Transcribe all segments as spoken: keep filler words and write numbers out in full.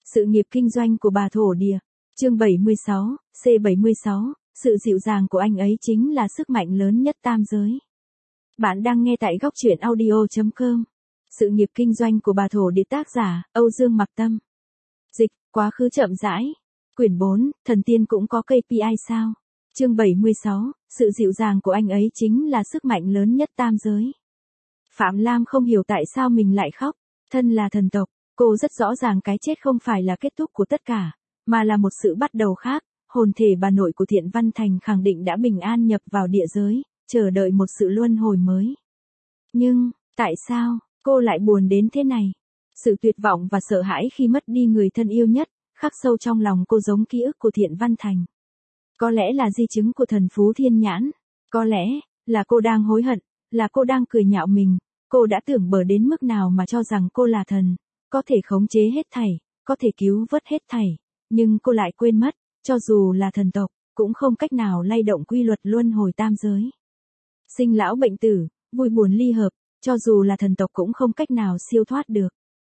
Sự nghiệp kinh doanh của bà thổ địa. Chương bảy mươi sáu, C bảy mươi sáu, sự dịu dàng của anh ấy chính là sức mạnh lớn nhất tam giới. Bạn đang nghe tại góc truyện audio chấm com. Sự nghiệp kinh doanh của bà thổ địa, tác giả Âu Dương Mặc Tâm. Dịch, quá khứ chậm rãi. Quyển bốn, thần tiên cũng có ca pê i sao? Chương bảy mươi sáu, sự dịu dàng của anh ấy chính là sức mạnh lớn nhất tam giới. Phạm Lam không hiểu tại sao mình lại khóc. Thân là thần tộc, cô rất rõ ràng cái chết không phải là kết thúc của tất cả, mà là một sự bắt đầu khác. Hồn thể bà nội của Thiện Văn Thành khẳng định đã bình an nhập vào địa giới, chờ đợi một sự luân hồi mới. Nhưng, tại sao, cô lại buồn đến thế này? Sự tuyệt vọng và sợ hãi khi mất đi người thân yêu nhất, khắc sâu trong lòng cô giống ký ức của Thiện Văn Thành. Có lẽ là di chứng của thần Phú Thiên Nhãn. Có lẽ, là cô đang hối hận, là cô đang cười nhạo mình. Cô đã tưởng bờ đến mức nào mà cho rằng cô là thần, có thể khống chế hết thảy, có thể cứu vớt hết thảy. Nhưng cô lại quên mất, cho dù là thần tộc, cũng không cách nào lay động quy luật luân hồi tam giới. Sinh lão bệnh tử, vui buồn ly hợp, cho dù là thần tộc cũng không cách nào siêu thoát được.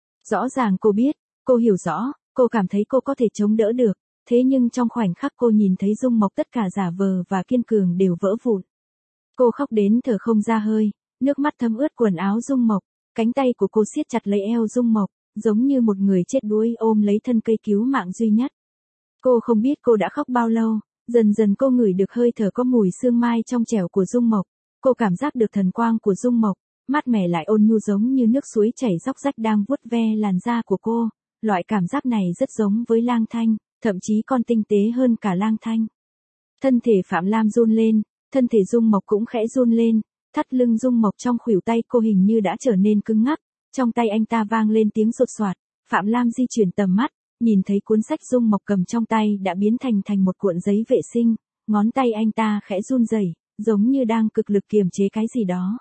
Rõ ràng cô biết, cô hiểu rõ, cô cảm thấy cô có thể chống đỡ được, thế nhưng trong khoảnh khắc cô nhìn thấy Dung Mộc tất cả giả vờ và kiên cường đều vỡ vụn. Cô khóc đến thở không ra hơi, nước mắt thấm ướt quần áo Dung Mộc, cánh tay của cô siết chặt lấy eo Dung Mộc, giống như một người chết đuối ôm lấy thân cây cứu mạng duy nhất. Cô không biết cô đã khóc bao lâu, dần dần cô ngửi được hơi thở có mùi sương mai trong trẻo của Dung Mộc, cô cảm giác được thần quang của Dung Mộc, mát mẻ lại ôn nhu giống như nước suối chảy róc rách đang vuốt ve làn da của cô, loại cảm giác này rất giống với Lang Thanh, thậm chí còn tinh tế hơn cả Lang Thanh. Thân thể Phạm Lam run lên, thân thể Dung Mộc cũng khẽ run lên, thắt lưng Dung Mộc trong khuỷu tay cô hình như đã trở nên cứng ngắc, trong tay anh ta vang lên tiếng sột soạt, Phạm Lam di chuyển tầm mắt, nhìn thấy cuốn sách Dung Mộc cầm trong tay đã biến thành thành một cuộn giấy vệ sinh, ngón tay anh ta khẽ run rẩy, giống như đang cực lực kiềm chế cái gì đó.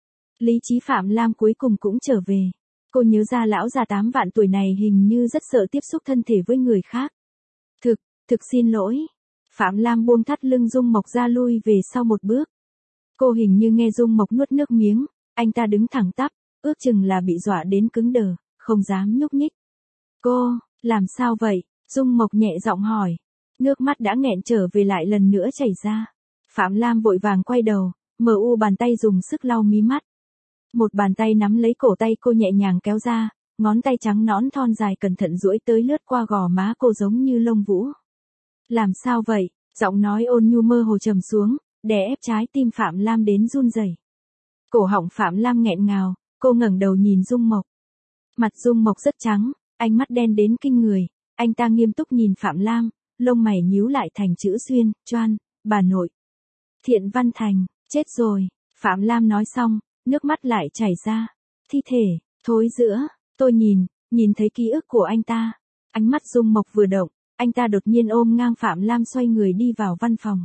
Lý trí Phạm Lam cuối cùng cũng trở về. Cô nhớ ra lão già tám vạn tuổi này hình như rất sợ tiếp xúc thân thể với người khác. Thực, thực xin lỗi. Phạm Lam buông thắt lưng Dung Mộc ra lui về sau một bước. Cô hình như nghe Dung Mộc nuốt nước miếng, anh ta đứng thẳng tắp, ước chừng là bị dọa đến cứng đờ, không dám nhúc nhích. Cô, làm sao vậy? Dung Mộc nhẹ giọng hỏi. Nước mắt đã nghẹn trở về lại lần nữa chảy ra. Phạm Lam vội vàng quay đầu, mờ u bàn tay dùng sức lau mí mắt. Một bàn tay nắm lấy cổ tay cô nhẹ nhàng kéo ra, ngón tay trắng nõn thon dài cẩn thận duỗi tới lướt qua gò má cô giống như lông vũ. Làm sao vậy? Giọng nói ôn nhu mơ hồ trầm xuống, đè ép trái tim Phạm Lam đến run rẩy. Cổ họng Phạm Lam nghẹn ngào, cô ngẩng đầu nhìn Dung Mộc. Mặt Dung Mộc rất trắng, ánh mắt đen đến kinh người, anh ta nghiêm túc nhìn Phạm Lam, lông mày nhíu lại thành chữ xuyên, choan, bà nội. Thiện Văn Thành, chết rồi, Phạm Lam nói xong, nước mắt lại chảy ra. Thi thể, thối rữa, tôi nhìn, nhìn thấy ký ức của anh ta. Ánh mắt Dung Mộc vừa động, anh ta đột nhiên ôm ngang Phạm Lam xoay người đi vào văn phòng.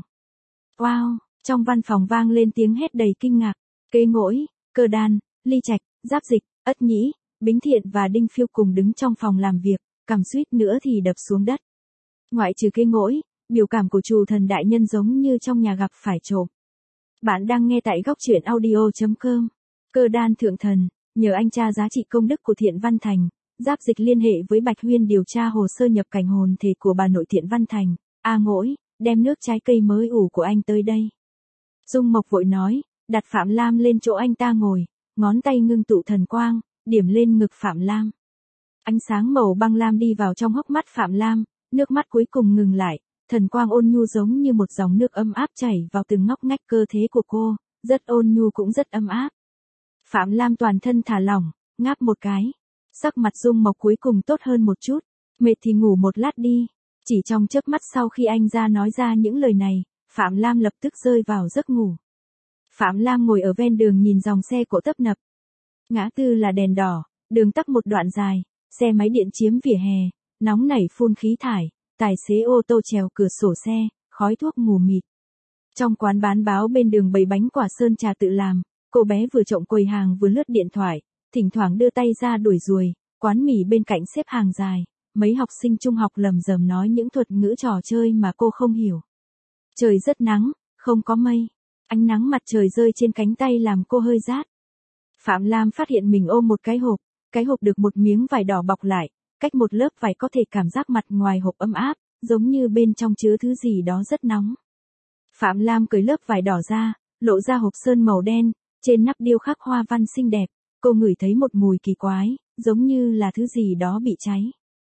Wow, trong văn phòng vang lên tiếng hét đầy kinh ngạc. Kế Ngỗi, Cơ Đan, Ly Trạch, Giáp Dịch, Ất Nhĩ, Bính Thiện và Đinh Phiêu cùng đứng trong phòng làm việc, cằm suýt nữa thì đập xuống đất. Ngoại trừ Kế Ngỗi, biểu cảm của Trù Thần đại nhân giống như trong nhà gặp phải trộm. Bạn đang nghe tại góc truyện audio chấm com. Cơ Đan thượng thần, nhờ anh tra giá trị công đức của Thiện Văn Thành, Giáp Dịch liên hệ với Bạch Huyên điều tra hồ sơ nhập cảnh hồn thể của bà nội Thiện Văn Thành. A Ngỗi, đem nước trái cây mới ủ của anh tới đây. Dung Mộc vội nói, đặt Phạm Lam lên chỗ anh ta ngồi, ngón tay ngưng tụ thần quang, điểm lên ngực Phạm Lam. Ánh sáng màu băng lam đi vào trong hốc mắt Phạm Lam, nước mắt cuối cùng ngừng lại, thần quang ôn nhu giống như một dòng nước ấm áp chảy vào từng ngóc ngách cơ thể của cô, rất ôn nhu cũng rất ấm áp. Phạm Lam toàn thân thả lỏng, ngáp một cái. Sắc mặt Dung Mộc cuối cùng tốt hơn một chút, mệt thì ngủ một lát đi. Chỉ trong chớp mắt sau khi anh ra nói ra những lời này, Phạm Lam lập tức rơi vào giấc ngủ. Phạm Lam ngồi ở ven đường nhìn dòng xe cộ tấp nập. Ngã tư là đèn đỏ, đường tắc một đoạn dài, xe máy điện chiếm vỉa hè, nóng nảy phun khí thải, tài xế ô tô trèo cửa sổ xe, khói thuốc mù mịt. Trong quán bán báo bên đường bày bánh quả sơn trà tự làm, cô bé vừa trộm quầy hàng vừa lướt điện thoại, thỉnh thoảng đưa tay ra đuổi ruồi, quán mì bên cạnh xếp hàng dài, mấy học sinh trung học lầm rầm nói những thuật ngữ trò chơi mà cô không hiểu. Trời rất nắng, không có mây, ánh nắng mặt trời rơi trên cánh tay làm cô hơi rát. Phạm Lam phát hiện mình ôm một cái hộp, cái hộp được một miếng vải đỏ bọc lại, cách một lớp vải có thể cảm giác mặt ngoài hộp ấm áp, giống như bên trong chứa thứ gì đó rất nóng. Phạm Lam cởi lớp vải đỏ ra, lộ ra hộp sơn màu đen, trên nắp điêu khắc hoa văn xinh đẹp, cô ngửi thấy một mùi kỳ quái, giống như là thứ gì đó bị cháy.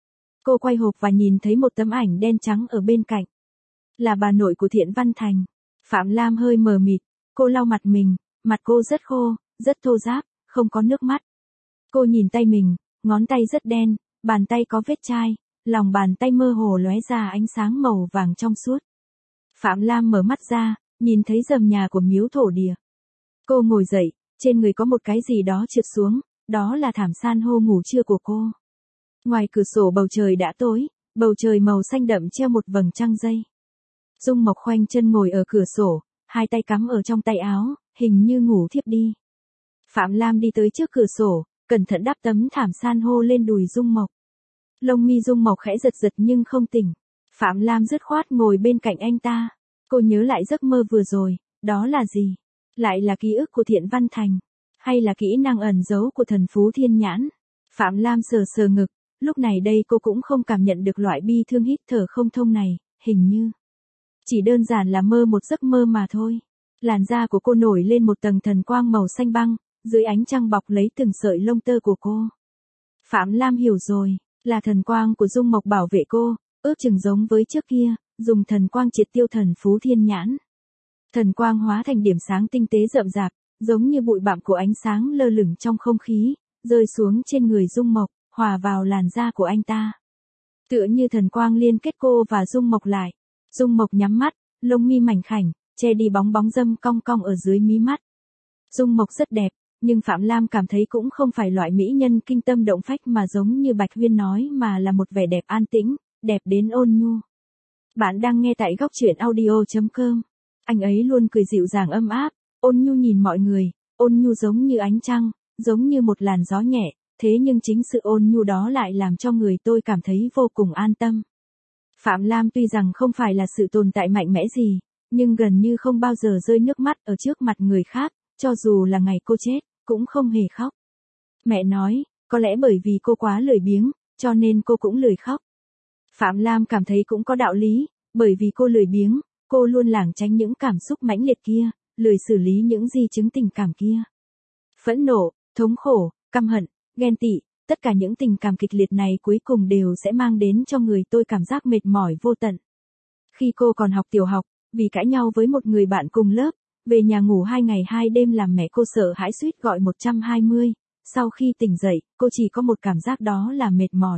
Cô quay hộp và nhìn thấy một tấm ảnh đen trắng ở bên cạnh. Là bà nội của Thiện Văn Thành. Phạm Lam hơi mờ mịt, cô lau mặt mình, mặt cô rất khô, rất thô ráp, không có nước mắt. Cô nhìn tay mình, ngón tay rất đen, bàn tay có vết chai, lòng bàn tay mơ hồ lóe ra ánh sáng màu vàng trong suốt. Phạm Lam mở mắt ra, nhìn thấy rầm nhà của miếu thổ địa. Cô ngồi dậy, trên người có một cái gì đó trượt xuống, đó là thảm san hô ngủ trưa của cô. Ngoài cửa sổ bầu trời đã tối, bầu trời màu xanh đậm treo một vầng trăng dây. Dung Mộc khoanh chân ngồi ở cửa sổ, hai tay cắm ở trong tay áo, hình như ngủ thiếp đi. Phạm Lam đi tới trước cửa sổ, cẩn thận đắp tấm thảm san hô lên đùi Dung Mộc. Lông mi Dung Mộc khẽ giật giật nhưng không tỉnh. Phạm Lam dứt khoát ngồi bên cạnh anh ta. Cô nhớ lại giấc mơ vừa rồi, đó là gì? Lại là ký ức của Thiện Văn Thành? Hay là kỹ năng ẩn giấu của thần Phú Thiên Nhãn? Phạm Lam sờ sờ ngực, lúc này đây cô cũng không cảm nhận được loại bi thương hít thở không thông này, hình như chỉ đơn giản là mơ một giấc mơ mà thôi. Làn da của cô nổi lên một tầng thần quang màu xanh băng, dưới ánh trăng bọc lấy từng sợi lông tơ của cô. Phạm Lam hiểu rồi, là thần quang của Dung Mộc bảo vệ cô, ước chừng giống với trước kia, dùng thần quang triệt tiêu thần Phú Thiên Nhãn. Thần quang hóa thành điểm sáng tinh tế rậm rạp, giống như bụi bặm của ánh sáng lơ lửng trong không khí, rơi xuống trên người Dung Mộc, hòa vào làn da của anh ta. Tựa như thần quang liên kết cô và Dung Mộc lại. Dung Mộc nhắm mắt, lông mi mảnh khảnh, che đi bóng bóng râm cong cong ở dưới mí mắt. Dung Mộc rất đẹp, nhưng Phạm Lam cảm thấy cũng không phải loại mỹ nhân kinh tâm động phách mà giống như Bạch Huyên nói mà là một vẻ đẹp an tĩnh, đẹp đến ôn nhu. Bạn đang nghe tại góc truyện audio chấm com. Anh ấy luôn cười dịu dàng ấm áp, ôn nhu nhìn mọi người, ôn nhu giống như ánh trăng, giống như một làn gió nhẹ, thế nhưng chính sự ôn nhu đó lại làm cho người tôi cảm thấy vô cùng an tâm. Phạm Lam tuy rằng không phải là sự tồn tại mạnh mẽ gì, nhưng gần như không bao giờ rơi nước mắt ở trước mặt người khác, cho dù là ngày cô chết, cũng không hề khóc. Mẹ nói, có lẽ bởi vì cô quá lười biếng, cho nên cô cũng lười khóc. Phạm Lam cảm thấy cũng có đạo lý, bởi vì cô lười biếng, cô luôn lảng tránh những cảm xúc mãnh liệt kia, lười xử lý những di chứng tình cảm kia. Phẫn nộ, thống khổ, căm hận, ghen tị, tất cả những tình cảm kịch liệt này cuối cùng đều sẽ mang đến cho người tôi cảm giác mệt mỏi vô tận. Khi cô còn học tiểu học, vì cãi nhau với một người bạn cùng lớp, về nhà ngủ hai ngày hai đêm làm mẹ cô sợ hãi suýt gọi một trăm hai mươi, sau khi tỉnh dậy, cô chỉ có một cảm giác đó là mệt mỏi.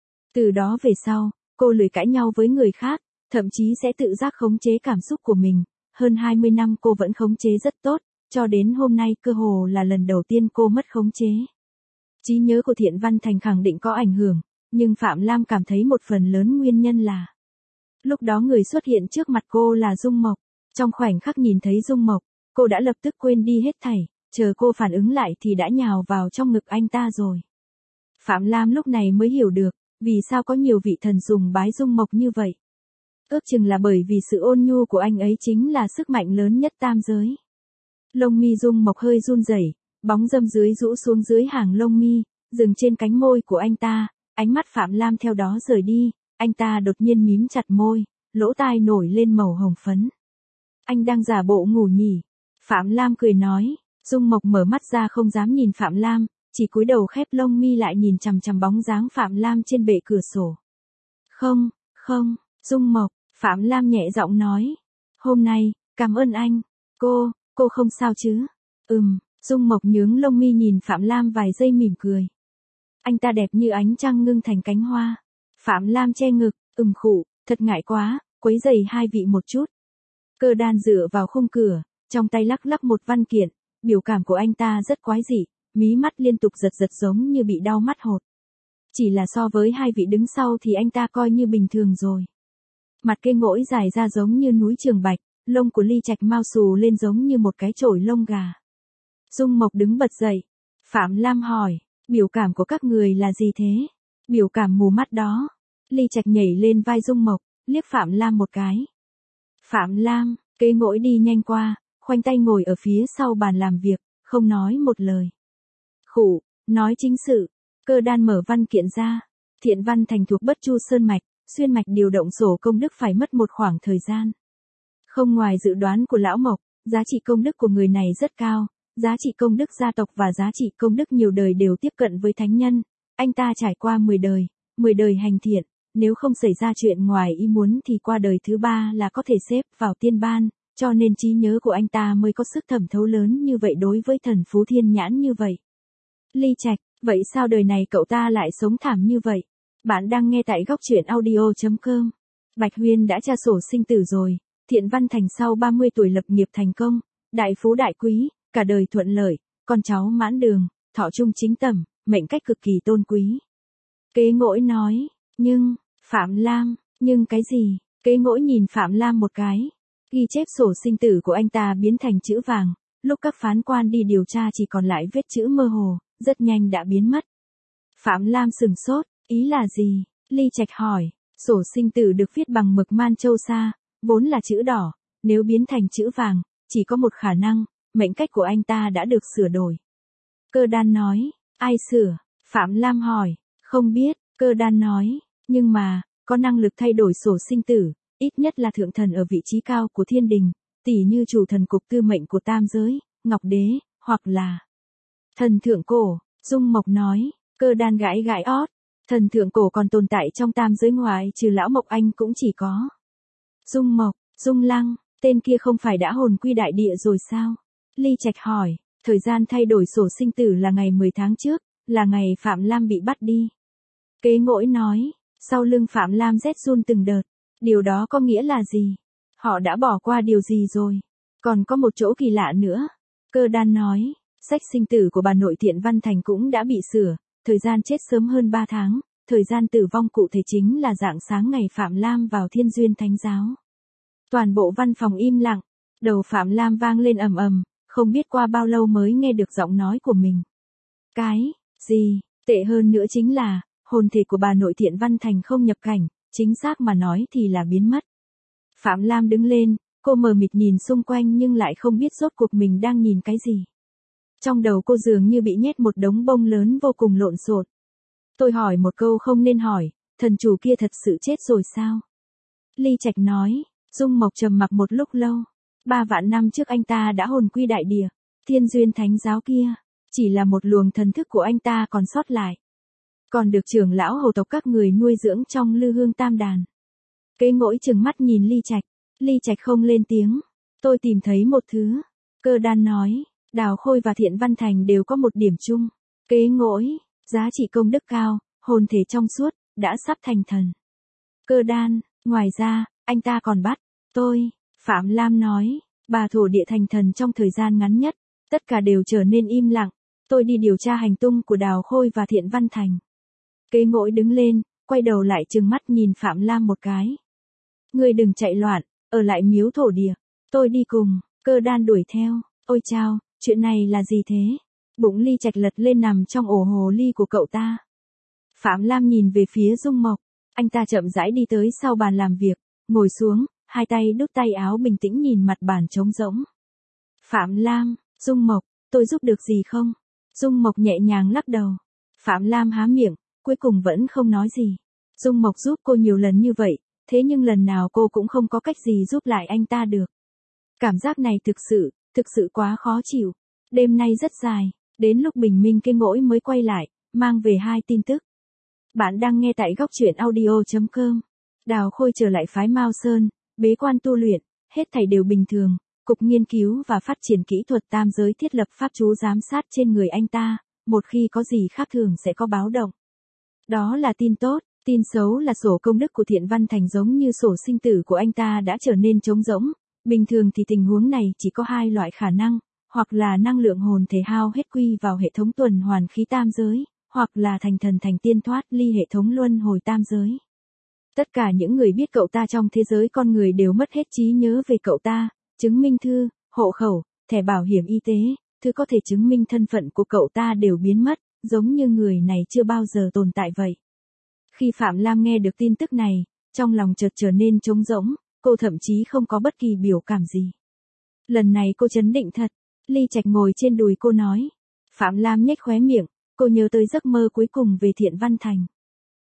Từ đó về sau, cô lười cãi nhau với người khác, thậm chí sẽ tự giác khống chế cảm xúc của mình, hơn hai mươi năm cô vẫn khống chế rất tốt, cho đến hôm nay cơ hồ là lần đầu tiên cô mất khống chế. Trí nhớ của Thiện Văn Thành khẳng định có ảnh hưởng, nhưng Phạm Lam cảm thấy một phần lớn nguyên nhân là lúc đó người xuất hiện trước mặt cô là Dung Mộc. Trong khoảnh khắc nhìn thấy Dung Mộc, cô đã lập tức quên đi hết thảy, chờ cô phản ứng lại thì đã nhào vào trong ngực anh ta rồi. Phạm Lam lúc này mới hiểu được, vì sao có nhiều vị thần dùng bái Dung Mộc như vậy. Ước chừng là bởi vì sự ôn nhu của anh ấy chính là sức mạnh lớn nhất tam giới. Lông mi Dung Mộc hơi run rẩy, bóng râm dưới rũ xuống dưới hàng lông mi, dừng trên cánh môi của anh ta, ánh mắt Phạm Lam theo đó rời đi, anh ta đột nhiên mím chặt môi, lỗ tai nổi lên màu hồng phấn. Anh đang giả bộ ngủ nhỉ? Phạm Lam cười nói. Dung Mộc mở mắt ra không dám nhìn Phạm Lam, chỉ cúi đầu khép lông mi lại nhìn chằm chằm bóng dáng Phạm Lam trên bệ cửa sổ. Không, không, Dung Mộc, Phạm Lam nhẹ giọng nói. Hôm nay, cảm ơn anh. Cô, cô không sao chứ? Ừm, Dung Mộc nhướng lông mi nhìn Phạm Lam vài giây mỉm cười. Anh ta đẹp như ánh trăng ngưng thành cánh hoa. Phạm Lam che ngực, ừm khụ, thật ngại quá, quấy rầy hai vị một chút. Cơ Đan dựa vào khung cửa, trong tay lắc lắc một văn kiện, biểu cảm của anh ta rất quái dị, mí mắt liên tục giật giật giống như bị đau mắt hột. Chỉ là so với hai vị đứng sau thì anh ta coi như bình thường rồi. Mặt cây ngỗi dài ra giống như núi Trường Bạch, lông của Ly Trạch mau xù lên giống như một cái chổi lông gà. Dung Mộc đứng bật dậy. Phạm Lam hỏi, biểu cảm của các người là gì thế? Biểu cảm mù mắt đó. Ly Trạch nhảy lên vai Dung Mộc, liếc Phạm Lam một cái. Phạm Lam, cây ngỗi đi nhanh qua, khoanh tay ngồi ở phía sau bàn làm việc, không nói một lời. Khụ, nói chính sự. Cơ Đan mở văn kiện ra. Thiện Văn Thành thuộc Bất Chu Sơn Mạch, xuyên mạch điều động sổ công đức phải mất một khoảng thời gian. Không ngoài dự đoán của Lão Mộc, giá trị công đức của người này rất cao, giá trị công đức gia tộc và giá trị công đức nhiều đời đều tiếp cận với thánh nhân. Anh ta trải qua mười đời, mười đời hành thiện, nếu không xảy ra chuyện ngoài ý muốn thì qua đời thứ ba là có thể xếp vào tiên ban, cho nên trí nhớ của anh ta mới có sức thẩm thấu lớn như vậy đối với thần Phú Thiên Nhãn như vậy. Ly Trạch, vậy sao đời này cậu ta lại sống thảm như vậy? Bạn đang nghe tại góc truyện audio chấm com. Bạch Huyên đã tra sổ sinh tử rồi, Thiện Văn Thành sau ba mươi tuổi lập nghiệp thành công, đại phú đại quý, cả đời thuận lợi, con cháu mãn đường, thọ trung chính tẩm, mệnh cách cực kỳ tôn quý. Kế Ngỗi nói, nhưng, Phạm Lam, nhưng cái gì? Kế Ngỗi nhìn Phạm Lam một cái. Ghi chép sổ sinh tử của anh ta biến thành chữ vàng, lúc các phán quan đi điều tra chỉ còn lại vết chữ mơ hồ, rất nhanh đã biến mất. Phạm Lam sừng sốt, ý là gì? Ly Trạch hỏi, sổ sinh tử được viết bằng mực man châu sa, vốn là chữ đỏ, nếu biến thành chữ vàng, chỉ có một khả năng, mệnh cách của anh ta đã được sửa đổi. Cơ Đan nói, ai sửa? Phạm Lam hỏi, không biết, Cơ Đan nói, nhưng mà, có năng lực thay đổi sổ sinh tử, ít nhất là thượng thần ở vị trí cao của thiên đình, tỉ như chủ thần cục tư mệnh của tam giới, Ngọc Đế, hoặc là thần thượng cổ. Dung Mộc nói, Cơ Đan gãi gãi ót, thần thượng cổ còn tồn tại trong tam giới ngoài trừ Lão Mộc Anh cũng chỉ có Dung Mộc, Dung Lăng, tên kia không phải đã hồn quy đại địa rồi sao? Ly Trạch hỏi, thời gian thay đổi sổ sinh tử là ngày mười tháng trước, là ngày Phạm Lam bị bắt đi. Kế Ngỗi nói, sau lưng Phạm Lam rét run từng đợt, điều đó có nghĩa là gì? Họ đã bỏ qua điều gì rồi? Còn có một chỗ kỳ lạ nữa. Cơ Đan nói, sách sinh tử của bà nội Thiện Văn Thành cũng đã bị sửa, thời gian chết sớm hơn ba tháng, thời gian tử vong cụ thể chính là rạng sáng ngày Phạm Lam vào Thiên Duyên Thánh Giáo. Toàn bộ văn phòng im lặng, đầu Phạm Lam vang lên ầm ầm, không biết qua bao lâu mới nghe được giọng nói của mình. Cái, gì, tệ hơn nữa chính là, hồn thể của bà nội Thiện Văn Thành không nhập cảnh, chính xác mà nói thì là biến mất. Phạm Lam đứng lên, cô mờ mịt nhìn xung quanh nhưng lại không biết rốt cuộc mình đang nhìn cái gì. Trong đầu cô dường như bị nhét một đống bông lớn vô cùng lộn xộn. Tôi hỏi một câu không nên hỏi, thần chủ kia thật sự chết rồi sao? Ly Trạch nói, Dung Mộc trầm mặc một lúc lâu. Ba vạn năm trước anh ta đã hồn quy đại địa, Thiên Duyên Thánh Giáo kia, chỉ là một luồng thần thức của anh ta còn sót lại. Còn được trưởng lão hầu tộc các người nuôi dưỡng trong Lư Hương Tam Đàn. Kế Ngỗi trừng mắt nhìn Ly Trạch, Ly Trạch không lên tiếng. Tôi tìm thấy một thứ. Cơ Đan nói, Đào Khôi và Thiện Văn Thành đều có một điểm chung. Kế Ngỗi, giá trị công đức cao, hồn thể trong suốt, đã sắp thành thần. Cơ Đan, ngoài ra, anh ta còn bắt tôi. Phạm Lam nói, bà thổ địa thành thần trong thời gian ngắn nhất, tất cả đều trở nên im lặng. Tôi đi điều tra hành tung của Đào Khôi và Thiện Văn Thành. Kế Ngỗi đứng lên, quay đầu lại trừng mắt nhìn Phạm Lam một cái. Ngươi đừng chạy loạn, ở lại miếu thổ địa. Tôi đi cùng. Cơ Đan đuổi theo. Ôi chao, chuyện này là gì thế? Bụng Ly Trạch lật lên nằm trong ổ hồ ly của cậu ta. Phạm Lam nhìn về phía Dung Mộc. Anh ta chậm rãi đi tới sau bàn làm việc, ngồi xuống, hai tay đút tay áo bình tĩnh nhìn mặt bàn trống rỗng. Phạm Lam, Dung Mộc, tôi giúp được gì không? Dung Mộc nhẹ nhàng lắc đầu. Phạm Lam há miệng, cuối cùng vẫn không nói gì. Dung Mộc giúp cô nhiều lần như vậy, thế nhưng lần nào cô cũng không có cách gì giúp lại anh ta được. Cảm giác này thực sự, thực sự quá khó chịu. Đêm nay rất dài, đến lúc bình minh Kế Ngỗi mới quay lại, mang về hai tin tức. Bạn đang nghe tại góc truyện audio chấm com. Đào Khôi trở lại phái Mao Sơn, bế quan tu luyện, hết thảy đều bình thường. Cục Nghiên cứu và Phát triển Kỹ thuật Tam Giới thiết lập pháp chú giám sát trên người anh ta, một khi có gì khác thường sẽ có báo động. Đó là tin tốt, tin xấu là sổ công đức của Thiện Văn Thành giống như sổ sinh tử của anh ta đã trở nên trống rỗng. Bình thường thì tình huống này chỉ có hai loại khả năng, hoặc là năng lượng hồn thể hao hết quy vào hệ thống tuần hoàn khí tam giới, hoặc là thành thần thành tiên thoát ly hệ thống luân hồi tam giới. Tất cả những người biết cậu ta trong thế giới con người đều mất hết trí nhớ về cậu ta, chứng minh thư, hộ khẩu, thẻ bảo hiểm y tế, thứ có thể chứng minh thân phận của cậu ta đều biến mất, giống như người này chưa bao giờ tồn tại vậy. Khi Phạm Lam nghe được tin tức này, trong lòng chợt trở nên trống rỗng, cô thậm chí không có bất kỳ biểu cảm gì. Lần này cô chấn định thật. Ly Trạch ngồi trên đùi cô nói. Phạm Lam nhếch khóe miệng, cô nhớ tới giấc mơ cuối cùng về Thiện Văn Thành.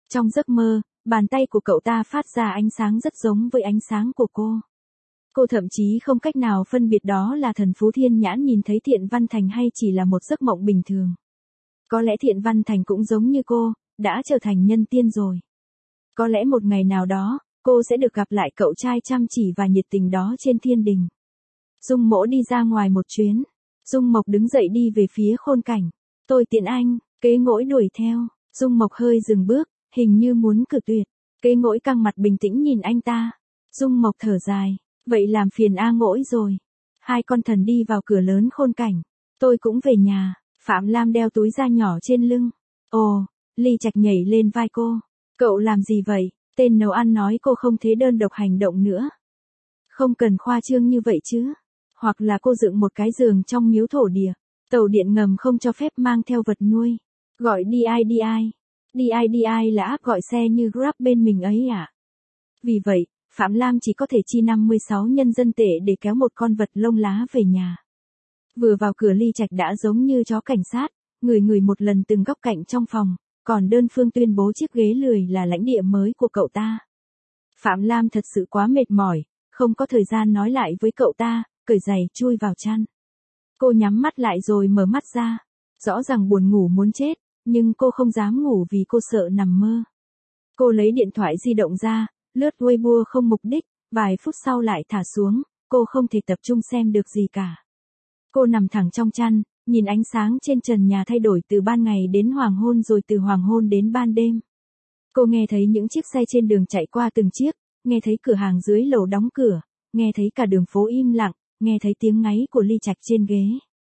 Trong giấc mơ, bàn tay của cậu ta phát ra ánh sáng rất giống với ánh sáng của cô. Cô thậm chí không cách nào phân biệt đó là thần Phú Thiên Nhãn nhìn thấy Thiện Văn Thành hay chỉ là một giấc mộng bình thường. Có lẽ Thiện Văn Thành cũng giống như cô, đã trở thành nhân tiên rồi. Có lẽ một ngày nào đó, cô sẽ được gặp lại cậu trai chăm chỉ và nhiệt tình đó trên thiên đình. Dung Mỗ đi ra ngoài một chuyến. Dung Mộc đứng dậy đi về phía khôn cảnh. Tôi tiễn anh, Kế Ngỗi đuổi theo. Dung Mộc hơi dừng bước, hình như muốn cự tuyệt. Kế Ngỗi căng mặt bình tĩnh nhìn anh ta. Dung Mộc thở dài. Vậy làm phiền A Ngỗi rồi. Hai con thần đi vào cửa lớn khôn cảnh. Tôi cũng về nhà. Phạm Lam đeo túi da nhỏ trên lưng. Ồ, Ly Trạch nhảy lên vai cô. Cậu làm gì vậy? Tên nấu ăn nói cô không thế đơn độc hành động nữa. Không cần khoa trương như vậy chứ. Hoặc là cô dựng một cái giường trong miếu thổ địa. Tàu điện ngầm không cho phép mang theo vật nuôi. Gọi đê i đê i. đê i đê i là app gọi xe như Grab bên mình ấy à? Vì vậy, Phạm Lam chỉ có thể chi năm mươi sáu nhân dân tệ để kéo một con vật lông lá về nhà. Vừa vào cửa Ly Trạch đã giống như chó cảnh sát, người người một lần từng góc cạnh trong phòng, còn đơn phương tuyên bố chiếc ghế lười là lãnh địa mới của cậu ta. Phạm Lam thật sự quá mệt mỏi, không có thời gian nói lại với cậu ta, cởi giày chui vào chăn. Cô nhắm mắt lại rồi mở mắt ra. Rõ ràng buồn ngủ muốn chết, nhưng cô không dám ngủ vì cô sợ nằm mơ. Cô lấy điện thoại di động ra, lướt Weibo không mục đích, vài phút sau lại thả xuống, cô không thể tập trung xem được gì cả. Cô nằm thẳng trong chăn, nhìn ánh sáng trên trần nhà thay đổi từ ban ngày đến hoàng hôn rồi từ hoàng hôn đến ban đêm. Cô nghe thấy những chiếc xe trên đường chạy qua từng chiếc, nghe thấy cửa hàng dưới lầu đóng cửa, nghe thấy cả đường phố im lặng, nghe thấy tiếng ngáy của Ly Trạch trên ghế.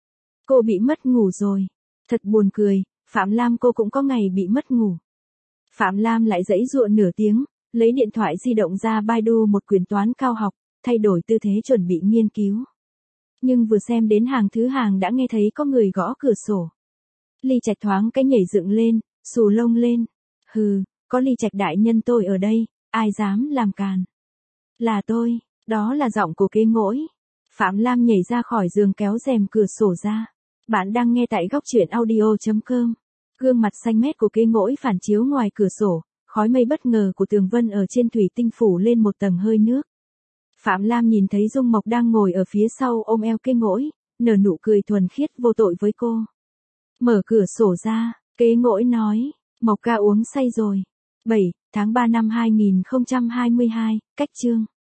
Cô bị mất ngủ rồi. Thật buồn cười, Phạm Lam cô cũng có ngày bị mất ngủ. Phạm Lam lại giãy giụa nửa tiếng, lấy điện thoại di động ra Baidu một quyển toán cao học, thay đổi tư thế chuẩn bị nghiên cứu. Nhưng vừa xem đến hàng thứ hàng đã nghe thấy có người gõ cửa sổ. Ly Trạch thoáng cái nhảy dựng lên, xù lông lên. Hừ, có Ly Trạch đại nhân tôi ở đây, ai dám làm càn. Là tôi, đó là giọng của Kế Ngỗi. Phạm Lam nhảy ra khỏi giường kéo rèm cửa sổ ra. Bạn đang nghe tại góc truyện audio chấm com. Gương mặt xanh mét của Kế Ngỗi phản chiếu ngoài cửa sổ, khói mây bất ngờ của tường vân ở trên thủy tinh phủ lên một tầng hơi nước. Phạm Lam nhìn thấy Dung Mộc đang ngồi ở phía sau ôm eo Kế Ngỗi, nở nụ cười thuần khiết vô tội với cô. Mở cửa sổ ra, Kế Ngỗi nói, Mộc ca uống say rồi. bảy tháng ba năm hai nghìn không trăm hai mươi hai, cách chương.